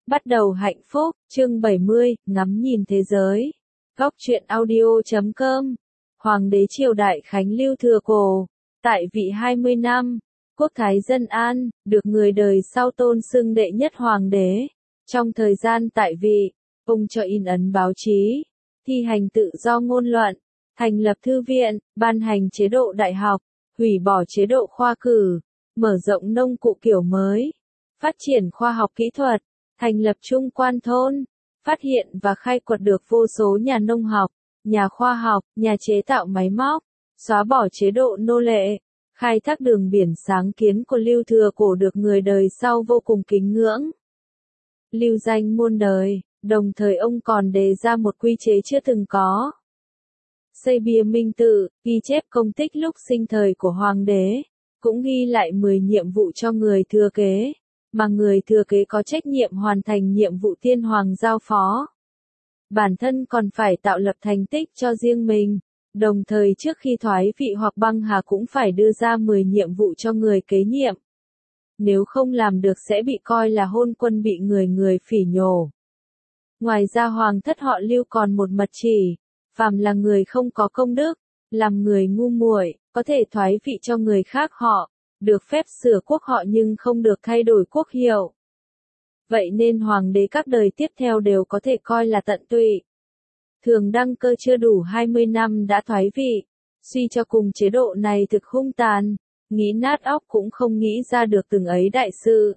Bắt đầu hạnh phúc, chương 70, ngắm nhìn thế giới. Góc truyện audio.com. Hoàng đế triều đại Khánh Lưu Thừa Cổ, tại vị 20 năm, quốc thái dân an, được người đời sau tôn xưng đệ nhất hoàng đế. Trong thời gian tại vị, ông cho in ấn báo chí, thi hành tự do ngôn luận, thành lập thư viện, ban hành chế độ đại học, hủy bỏ chế độ khoa cử, mở rộng nông cụ kiểu mới, phát triển khoa học kỹ thuật, thành lập trung quan thôn, phát hiện và khai quật được vô số nhà nông học, nhà khoa học, nhà chế tạo máy móc, xóa bỏ chế độ nô lệ, khai thác đường biển sáng kiến của Lưu Thừa Cổ được người đời sau vô cùng kính ngưỡng. Lưu danh muôn đời, đồng thời ông còn đề ra một quy chế chưa từng có. Xây bia minh tự, ghi chép công tích lúc sinh thời của hoàng đế, cũng ghi lại 10 nhiệm vụ cho người thừa kế, mà người thừa kế có trách nhiệm hoàn thành nhiệm vụ tiên hoàng giao phó. Bản thân còn phải tạo lập thành tích cho riêng mình, đồng thời trước khi thoái vị hoặc băng hà cũng phải đưa ra 10 nhiệm vụ cho người kế nhiệm. Nếu không làm được sẽ bị coi là hôn quân, bị người phỉ nhổ. Ngoài ra hoàng thất họ Lưu còn một mật chỉ, phàm là người không có công đức, làm người ngu muội, có thể thoái vị cho người khác họ, được phép sửa quốc họ nhưng không được thay đổi quốc hiệu. Vậy nên hoàng đế các đời tiếp theo đều có thể coi là tận tụy. Thường đăng cơ chưa đủ 20 năm đã thoái vị, suy cho cùng chế độ này thực hung tàn, nghĩ nát óc cũng không nghĩ ra được từng ấy đại sự.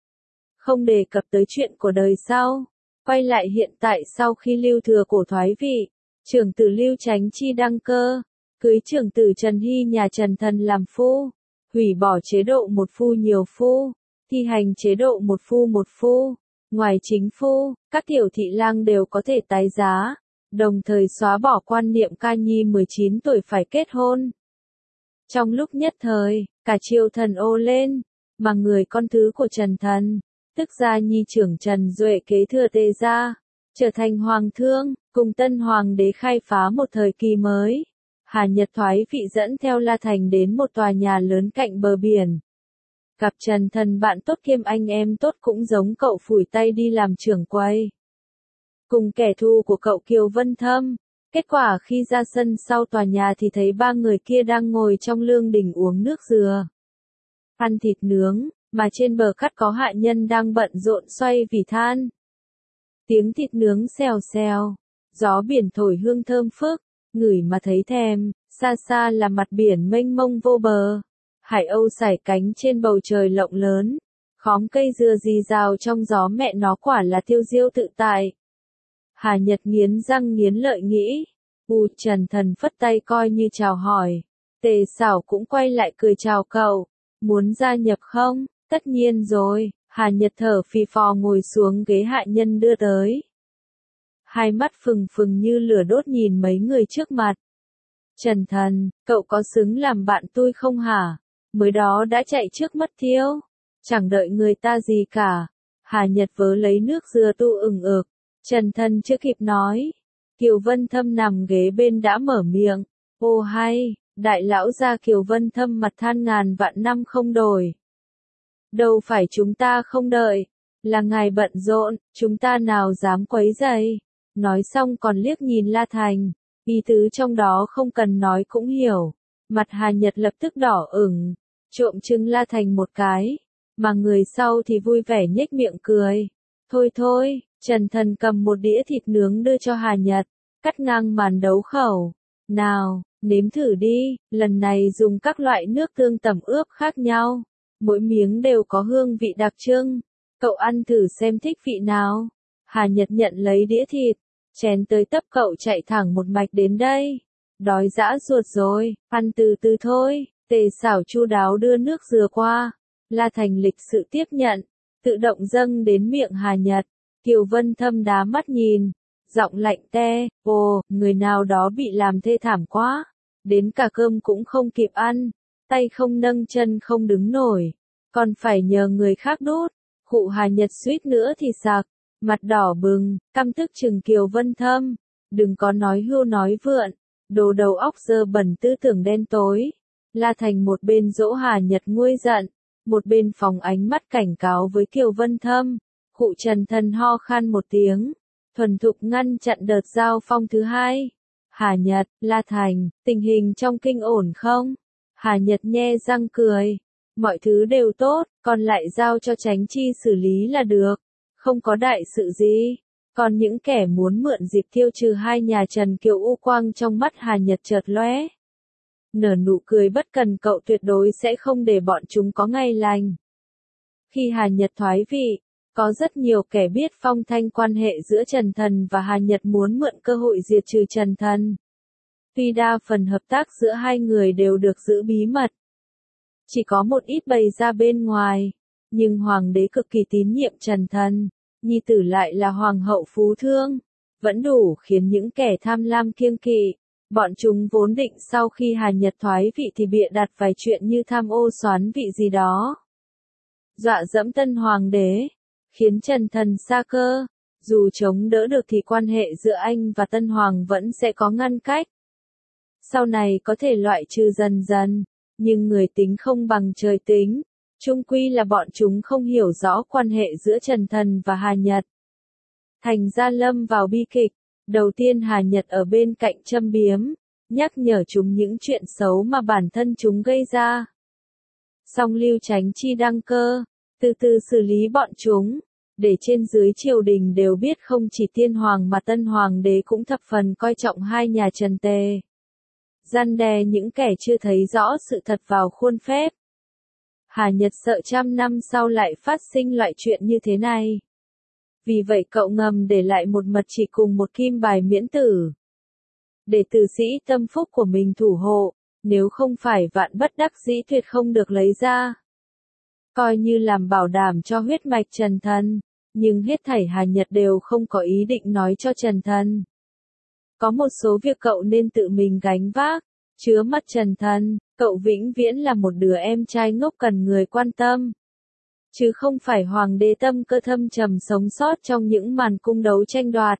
Không đề cập tới chuyện của đời sau, quay lại hiện tại sau khi Lưu Thừa Cổ thoái vị, trưởng tử Lưu Chánh Chi đăng cơ, cưới trưởng tử Trần Hy nhà Trần Thần làm phu, hủy bỏ chế độ một phu nhiều phu, thi hành chế độ một phu. Ngoài chính phu, các tiểu thị lang đều có thể tái giá, đồng thời xóa bỏ quan niệm ca nhi 19 tuổi phải kết hôn. Trong lúc nhất thời, cả triều thần ô lên, mà người con thứ của Trần Thần, tức gia nhi trưởng Trần Duệ kế thừa Tề gia, trở thành hoàng thương, cùng tân hoàng đế khai phá một thời kỳ mới. Hà Nhật thoái vị dẫn theo La Thành đến một tòa nhà lớn cạnh bờ biển. Gặp Trần Thần bạn tốt kiêm anh em tốt cũng giống cậu phủi tay đi làm trưởng quầy. Cùng kẻ thù của cậu Kiều Vân Thâm, kết quả khi ra sân sau tòa nhà thì thấy ba người kia đang ngồi trong lương đình uống nước dừa, ăn thịt nướng, mà trên bờ cát có hạ nhân đang bận rộn xoay vỉ than. Tiếng thịt nướng xèo xèo, gió biển thổi hương thơm phức, ngửi mà thấy thèm, xa xa là mặt biển mênh mông vô bờ. Hải âu sải cánh trên bầu trời rộng lớn, khóm cây dừa rì rào trong gió, mẹ nó quả là tiêu diêu tự tại. Hà Nhật nghiến răng nghiến lợi nghĩ, Trần Thần phất tay coi như chào hỏi. Tề Sảo cũng quay lại cười chào cậu, muốn gia nhập không? Tất nhiên rồi, Hà Nhật thở phì phò ngồi xuống ghế hạ nhân đưa tới. Hai mắt phừng phừng như lửa đốt nhìn mấy người trước mặt. Trần Thần, cậu có xứng làm bạn tôi không hả? Mới đó đã chạy trước mất thiêu, chẳng đợi người ta gì cả. Hà Nhật vớ lấy nước dừa tu ửng ực. Trần Thần chưa kịp nói, Kiều Vân Thâm nằm ghế bên đã mở miệng. Ô hay, đại lão gia Kiều Vân Thâm mặt than ngàn vạn năm không đổi. Đâu phải chúng ta không đợi, là ngài bận rộn, chúng ta nào dám quấy rầy. Nói xong còn liếc nhìn La Thành, ý tứ trong đó không cần nói cũng hiểu. Mặt Hà Nhật lập tức đỏ ửng, trộm chừng La Thành một cái, mà người sau thì vui vẻ nhếch miệng cười. Thôi, Trần Thần cầm một đĩa thịt nướng đưa cho Hà Nhật, cắt ngang màn đấu khẩu. Nào, nếm thử đi, lần này dùng các loại nước tương tẩm ướp khác nhau, mỗi miếng đều có hương vị đặc trưng. Cậu ăn thử xem thích vị nào. Hà Nhật nhận lấy đĩa thịt, chén tới tấp cậu chạy thẳng một mạch đến đây. Đói dã ruột rồi, ăn từ từ thôi. Tề Sảo chu đáo đưa nước dừa qua. La Thành lịch sự tiếp nhận, tự động dâng đến miệng Hà Nhật. Kiều Vân Thâm đá mắt nhìn, giọng lạnh te, người nào đó bị làm thê thảm quá, đến cả cơm cũng không kịp ăn, tay không nâng chân không đứng nổi, còn phải nhờ người khác đút. Cụ Hà Nhật suýt nữa thì sặc, mặt đỏ bừng, căm tức chừng Kiều Vân Thâm, đừng có nói hưu nói vượn, đồ đầu óc dơ bẩn, tư tưởng đen tối. La Thành một bên dỗ Hà Nhật nguôi giận, một bên phóng ánh mắt cảnh cáo với Kiều Vân Thâm. Khụ Trần Thần ho khan một tiếng, thuần thục ngăn chặn đợt giao phong thứ hai. Hà Nhật, La Thành, tình hình trong kinh ổn không? Hà Nhật nhe răng cười. Mọi thứ đều tốt, còn lại giao cho Chánh Chi xử lý là được. Không có đại sự gì. Còn những kẻ muốn mượn dịp tiêu trừ hai nhà Trần Kiều u quang trong mắt Hà Nhật chợt lóe. Nở nụ cười bất cần, cậu tuyệt đối sẽ không để bọn chúng có ngày lành. Khi Hà Nhật thoái vị, có rất nhiều kẻ biết phong thanh quan hệ giữa Trần Thần và Hà Nhật muốn mượn cơ hội diệt trừ Trần Thần. Tuy đa phần hợp tác giữa hai người đều được giữ bí mật, chỉ có một ít bày ra bên ngoài, nhưng Hoàng đế cực kỳ tín nhiệm Trần Thần, nhi tử lại là Hoàng hậu Phú Thương, vẫn đủ khiến những kẻ tham lam kiêng kỵ. Bọn chúng vốn định sau khi Hà Nhật thoái vị thì bịa đặt vài chuyện như tham ô soán vị gì đó, dọa dẫm tân Hoàng đế, khiến Trần Thần sa cơ. Dù chống đỡ được thì quan hệ giữa anh và tân Hoàng vẫn sẽ có ngăn cách. Sau này có thể loại trừ dần dần, nhưng người tính không bằng trời tính. Chung quy là bọn chúng không hiểu rõ quan hệ giữa Trần Thần và Hà Nhật. Thành ra lâm vào bi kịch. Đầu tiên Hà Nhật ở bên cạnh châm biếm, nhắc nhở chúng những chuyện xấu mà bản thân chúng gây ra. Song Lưu Chánh Chi đăng cơ, từ từ xử lý bọn chúng, để trên dưới triều đình đều biết không chỉ tiên hoàng mà tân hoàng đế cũng thập phần coi trọng hai nhà Trần Tề. Răn đe những kẻ chưa thấy rõ sự thật vào khuôn phép. Hà Nhật sợ trăm năm sau lại phát sinh loại chuyện như thế này. Vì vậy cậu ngầm để lại một mật chỉ cùng một kim bài miễn tử. Để tử sĩ tâm phúc của mình thủ hộ, nếu không phải vạn bất đắc dĩ tuyệt không được lấy ra. Coi như làm bảo đảm cho huyết mạch Trần Thần, nhưng hết thảy Hà Nhật đều không có ý định nói cho Trần Thần. Có một số việc cậu nên tự mình gánh vác, chứa mắt Trần Thần, cậu vĩnh viễn là một đứa em trai ngốc cần người quan tâm. Chứ không phải hoàng đế tâm cơ thâm trầm sống sót trong những màn cung đấu tranh đoạt.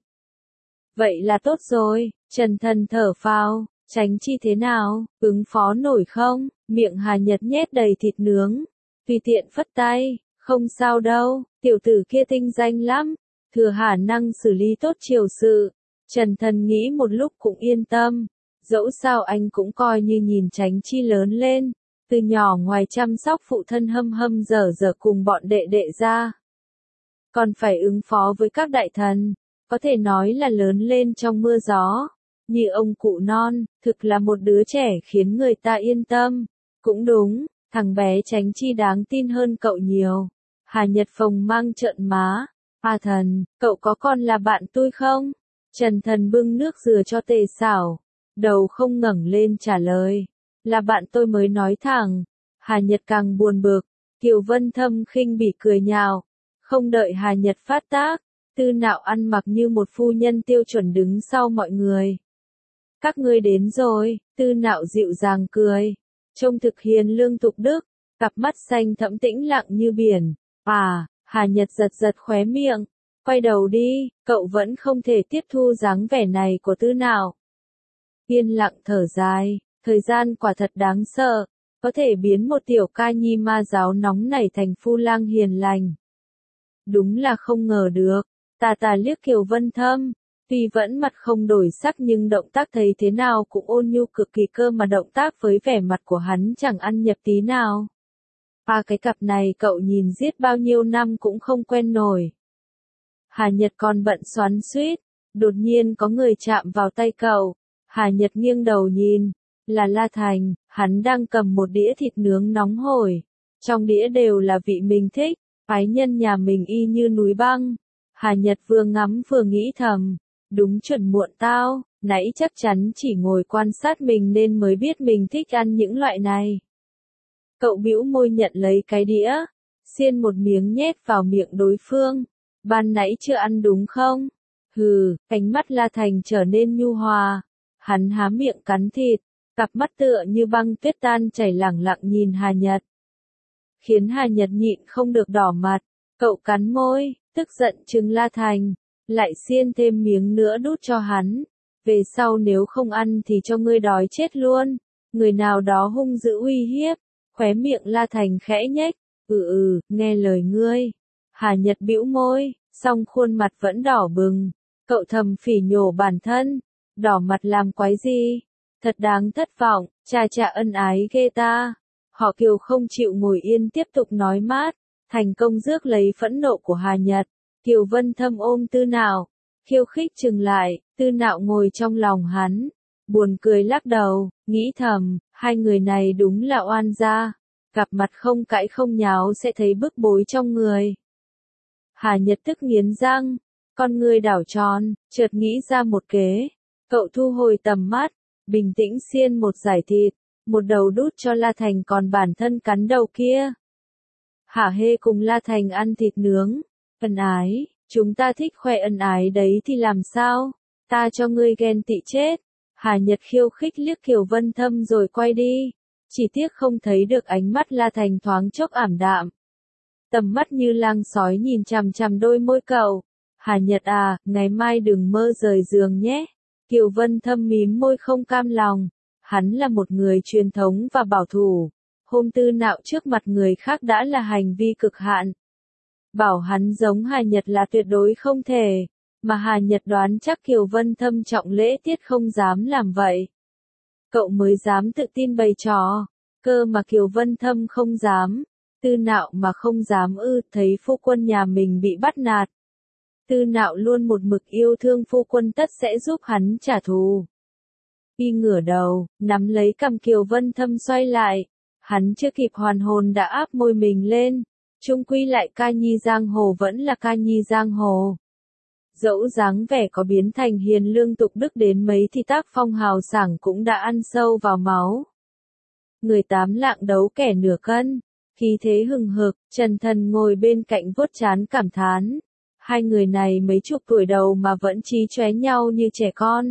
Vậy là tốt rồi, Trần Thần thở phào, Chánh Chi thế nào, ứng phó nổi không? Miệng Hà Nhật nhét đầy thịt nướng, tùy tiện phất tay, không sao đâu, tiểu tử kia tinh danh lắm, thừa khả năng xử lý tốt triều sự. Trần Thần nghĩ một lúc cũng yên tâm, dẫu sao anh cũng coi như nhìn Chánh Chi lớn lên. Từ nhỏ ngoài chăm sóc phụ thân hâm dở cùng bọn đệ đệ ra, còn phải ứng phó với các đại thần, có thể nói là lớn lên trong mưa gió, như ông cụ non, thực là một đứa trẻ khiến người ta yên tâm. Cũng đúng, thằng bé Chánh Chi đáng tin hơn cậu nhiều. Hà Nhật phồng mang trợn má, A Thần, cậu có còn là bạn tôi không? Trần Thần bưng nước dừa cho Tề Xảo, đầu không ngẩng lên trả lời. Là bạn tôi mới nói thẳng. Hà Nhật càng buồn bực, Kiều Vân Thâm khinh bỉ cười nhạo. Không đợi Hà Nhật phát tác, Tư Nạo ăn mặc như một phu nhân tiêu chuẩn đứng sau mọi người. Các ngươi đến rồi, Tư Nạo dịu dàng cười. Trông thực hiền lương tục đức, cặp mắt xanh thẫm tĩnh lặng như biển. À, Hà Nhật giật khóe miệng. Quay đầu đi, cậu vẫn không thể tiếp thu dáng vẻ này của Tư Nạo. Yên lặng thở dài. Thời gian quả thật đáng sợ, có thể biến một tiểu ca nhi ma giáo nóng nảy thành phu lang hiền lành. Đúng là không ngờ được, tà liếc Kiều Vân Thâm, tuy vẫn mặt không đổi sắc nhưng động tác thấy thế nào cũng ôn nhu cực kỳ cơ mà động tác với vẻ mặt của hắn chẳng ăn nhập tí nào. Cái cặp này cậu nhìn giết bao nhiêu năm cũng không quen nổi. Hà Nhật còn bận xoắn xuýt, đột nhiên có người chạm vào tay cậu, Hà Nhật nghiêng đầu nhìn. Là La Thành, hắn đang cầm một đĩa thịt nướng nóng hổi. Trong đĩa đều là vị mình thích, ái nhân nhà mình y như núi băng. Hà Nhật vừa ngắm vừa nghĩ thầm, đúng chuẩn muộn tao, nãy chắc chắn chỉ ngồi quan sát mình nên mới biết mình thích ăn những loại này. Cậu bĩu môi nhận lấy cái đĩa, xiên một miếng nhét vào miệng đối phương. Ban nãy chưa ăn đúng không? Hừ, ánh mắt La Thành trở nên nhu hòa. Hắn há miệng cắn thịt. Cặp mắt tựa như băng tuyết tan chảy lẳng lặng nhìn Hà Nhật. Khiến Hà Nhật nhịn không được đỏ mặt, cậu cắn môi, tức giận trừng La Thành, lại xiên thêm miếng nữa đút cho hắn. Về sau nếu không ăn thì cho ngươi đói chết luôn. Người nào đó hung dữ uy hiếp, khóe miệng La Thành khẽ nhếch, nghe lời ngươi. Hà Nhật bĩu môi, song khuôn mặt vẫn đỏ bừng. Cậu thầm phỉ nhổ bản thân, đỏ mặt làm quái gì? Thật đáng thất vọng, cha ân ái ghê ta. Họ Kiều không chịu ngồi yên tiếp tục nói mát, thành công rước lấy phẫn nộ của Hà Nhật. Kiều Vân Thâm ôm Tư Nạo, khiêu khích chừng lại, Tư Nạo ngồi trong lòng hắn, buồn cười lắc đầu, nghĩ thầm, hai người này đúng là oan gia, gặp mặt không cãi không nháo sẽ thấy bức bối trong người. Hà Nhật tức nghiến răng, con người đảo tròn, chợt nghĩ ra một kế, cậu thu hồi tầm mắt, bình tĩnh xiên một giải thịt, một đầu đút cho La Thành còn bản thân cắn đầu kia. Hả hê cùng La Thành ăn thịt nướng, ân ái, chúng ta thích khoe ân ái đấy thì làm sao, ta cho ngươi ghen tị chết. Hà Nhật khiêu khích liếc Kiều Vân Thâm rồi quay đi, chỉ tiếc không thấy được ánh mắt La Thành thoáng chốc ảm đạm. Tầm mắt như lang sói nhìn chằm chằm đôi môi cậu. Hà Nhật à, ngày mai đừng mơ rời giường nhé. Kiều Vân Thâm mím môi không cam lòng. Hắn là một người truyền thống và bảo thủ. Hôm Tư Nạo trước mặt người khác đã là hành vi cực hạn. Bảo hắn giống Hà Nhật là tuyệt đối không thể. Mà Hà Nhật đoán chắc Kiều Vân Thâm trọng lễ tiết không dám làm vậy. Cậu mới dám tự tin bày trò. Cơ mà Kiều Vân Thâm không dám. Tư Nạo mà không dám thấy phu quân nhà mình bị bắt nạt. Tư Nạo luôn một mực yêu thương phu quân tất sẽ giúp hắn trả thù. Y ngửa đầu, nắm lấy cằm Kiều Vân Thâm xoay lại. Hắn chưa kịp hoàn hồn đã áp môi mình lên. Chung quy lại ca nhi giang hồ vẫn là ca nhi giang hồ. Dẫu dáng vẻ có biến thành hiền lương tục đức đến mấy thì tác phong hào sảng cũng đã ăn sâu vào máu. Người tám lạng đấu kẻ nửa cân. Khí thế hừng hực, Trần Thần ngồi bên cạnh vuốt trán cảm thán. Hai người này mấy chục tuổi đầu mà vẫn chí chóe nhau như trẻ con.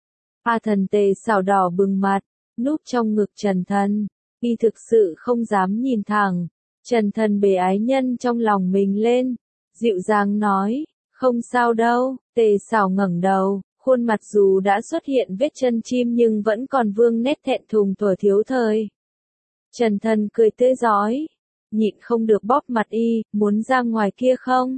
A Thần Tề xảo đỏ bừng mặt, núp trong ngực Trần Thần. Y thực sự không dám nhìn thẳng. Trần Thần bế ái nhân trong lòng mình lên. Dịu dàng nói, không sao đâu. Tề xảo ngẩng đầu, khuôn mặt dù đã xuất hiện vết chân chim nhưng vẫn còn vương nét thẹn thùng thuở thiếu thời. Trần Thần cười tươi rói, nhịn không được bóp mặt y, muốn ra ngoài kia không?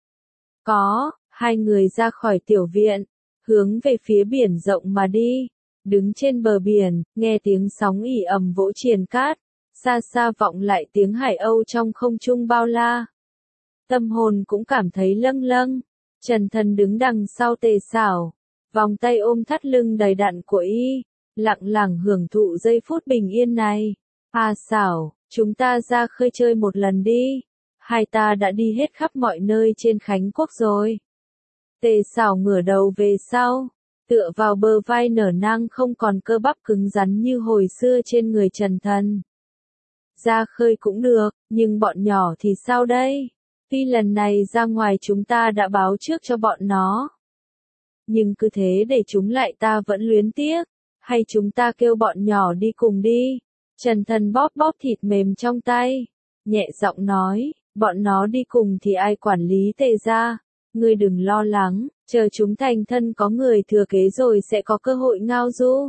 Có, hai người ra khỏi tiểu viện, hướng về phía biển rộng mà đi. Đứng trên bờ biển, nghe tiếng sóng ỉ ầm vỗ triền cát, xa xa vọng lại tiếng hải âu trong không trung bao la. Tâm hồn cũng cảm thấy lâng lâng. Trần Thần đứng đằng sau Tề xảo, vòng tay ôm thắt lưng đầy đặn của y, lặng lặng hưởng thụ giây phút bình yên này. À xảo, chúng ta ra khơi chơi một lần đi. Hai ta đã đi hết khắp mọi nơi trên Khánh Quốc rồi. Tề xảo ngửa đầu về sau, tựa vào bờ vai nở nang không còn cơ bắp cứng rắn như hồi xưa trên người Trần Thần. Ra khơi cũng được, nhưng bọn nhỏ thì sao đây? Tuy lần này ra ngoài chúng ta đã báo trước cho bọn nó. Nhưng cứ thế để chúng lại ta vẫn luyến tiếc. Hay chúng ta kêu bọn nhỏ đi cùng đi. Trần Thần bóp bóp thịt mềm trong tay. Nhẹ giọng nói, bọn nó đi cùng thì ai quản lý Tề gia. Ngươi đừng lo lắng, chờ chúng thành thân có người thừa kế rồi sẽ có cơ hội ngao du.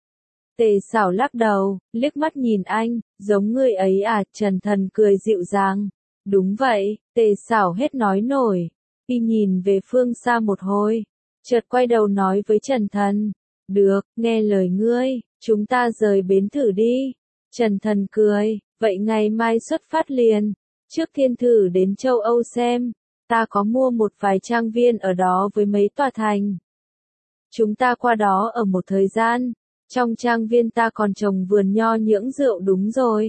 Tề xảo lắc đầu, liếc mắt nhìn anh, giống ngươi ấy à, Trần Thần cười dịu dàng. Đúng vậy, Tề xảo hết nói nổi. Y nhìn về phương xa một hồi, chợt quay đầu nói với Trần Thần. Được, nghe lời ngươi, chúng ta rời bến thử đi. Trần Thần cười, vậy ngày mai xuất phát liền. Trước tiên thử đến châu Âu xem. Ta có mua một vài trang viên ở đó với mấy tòa thành. Chúng ta qua đó ở một thời gian. Trong trang viên ta còn trồng vườn nho nhưỡng rượu đúng rồi.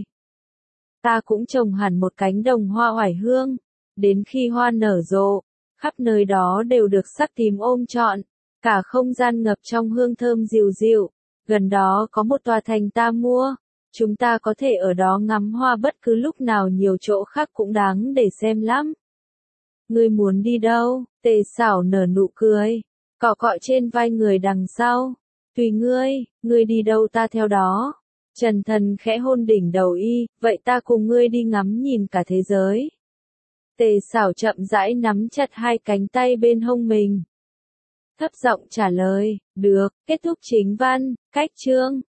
Ta cũng trồng hẳn một cánh đồng hoa oải hương. Đến khi hoa nở rộ, khắp nơi đó đều được sắc tím ôm trọn. Cả không gian ngập trong hương thơm dịu dịu. Gần đó có một tòa thành ta mua. Chúng ta có thể ở đó ngắm hoa bất cứ lúc nào, nhiều chỗ khác cũng đáng để xem lắm. Ngươi muốn đi đâu? Tề xảo nở nụ cười, cọ cọ trên vai người đằng sau. Tùy ngươi đi đâu ta theo đó. Trần Thần khẽ hôn đỉnh đầu y, vậy ta cùng ngươi đi ngắm nhìn cả thế giới. Tề xảo chậm rãi nắm chặt hai cánh tay bên hông mình. Thấp giọng trả lời, được, kết thúc chính văn, cách chương.